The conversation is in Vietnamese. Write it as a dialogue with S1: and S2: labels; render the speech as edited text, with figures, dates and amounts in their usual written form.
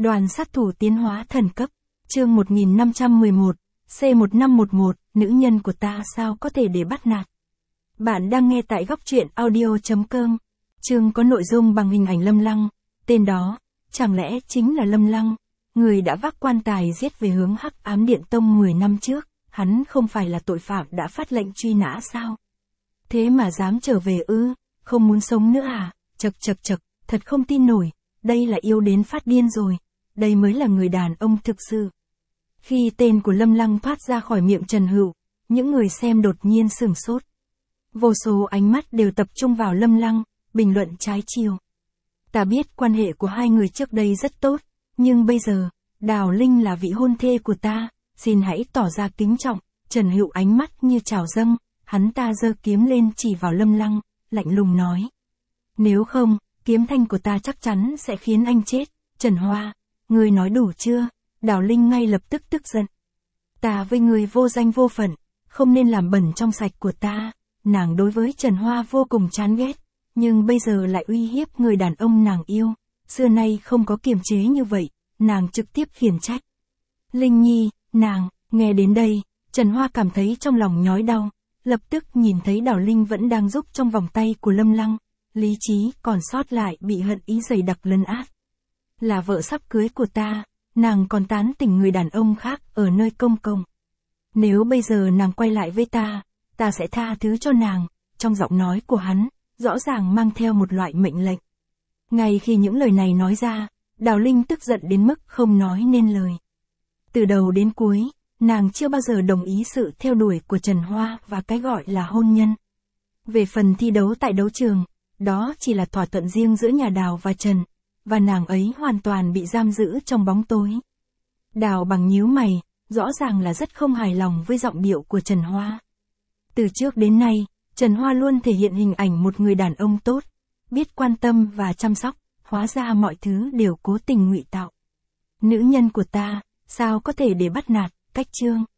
S1: Đoàn sát thủ tiến hóa thần cấp, chương 1511, C1511, nữ nhân của ta sao có thể để bắt nạt. Bạn đang nghe tại góc truyện audio.com. Chương có nội dung bằng hình ảnh Lâm Lăng, tên đó, chẳng lẽ chính là Lâm Lăng, người đã vác quan tài giết về hướng Hắc Ám Điện Tông 10 năm trước, hắn không phải là tội phạm đã phát lệnh truy nã sao? Thế mà dám trở về ư, không muốn sống nữa à, chậc, thật không tin nổi, đây là yêu đến phát điên rồi, đây mới là người đàn ông thực sự. Khi tên của Lâm Lăng thoát ra khỏi miệng Trần Hữu, những người xem đột nhiên sửng sốt. Vô số ánh mắt đều tập trung vào Lâm Lăng, bình luận trái chiều. Ta biết quan hệ của hai người trước đây rất tốt, nhưng bây giờ, Đào Linh là vị hôn thê của ta, xin hãy tỏ ra kính trọng. Trần Hữu ánh mắt như trào dâng, hắn ta giơ kiếm lên chỉ vào Lâm Lăng, lạnh lùng nói. Nếu không, kiếm thanh của ta chắc chắn sẽ khiến anh chết. Trần Hoa, ngươi nói đủ chưa? Đào Linh ngay lập tức tức giận. Ta với ngươi vô danh vô phận, không nên làm bẩn trong sạch của ta. Nàng đối với Trần Hoa vô cùng chán ghét, nhưng bây giờ lại uy hiếp người đàn ông nàng yêu. Xưa nay không có kiềm chế như vậy, nàng trực tiếp khiển trách. Linh Nhi, nàng, nghe đến đây, Trần Hoa cảm thấy trong lòng nhói đau, lập tức nhìn thấy Đào Linh vẫn đang giúp trong vòng tay của Lâm Lăng, lý trí còn sót lại bị hận ý dày đặc lấn át. Là vợ sắp cưới của ta, nàng còn tán tỉnh người đàn ông khác ở nơi công cộng. Nếu bây giờ nàng quay lại với ta sẽ tha thứ cho nàng. Trong giọng nói của hắn, rõ ràng mang theo một loại mệnh lệnh. Ngay khi những lời này nói ra, Đào Linh tức giận đến mức không nói nên lời. Từ đầu đến cuối, nàng chưa bao giờ đồng ý sự theo đuổi của Trần Hoa và cái gọi là hôn nhân. Về phần thi đấu tại đấu trường, đó chỉ là thỏa thuận riêng giữa nhà Đào và Trần, và nàng ấy hoàn toàn bị giam giữ trong bóng tối. Đào bằng nhíu mày, rõ ràng là rất không hài lòng với giọng điệu của Trần Hoa. Từ trước đến nay, Trần Hoa luôn thể hiện hình ảnh một người đàn ông tốt, biết quan tâm và chăm sóc, hóa ra mọi thứ đều cố tình ngụy tạo. Nữ nhân của ta, sao có thể để bắt nạt, cách chương.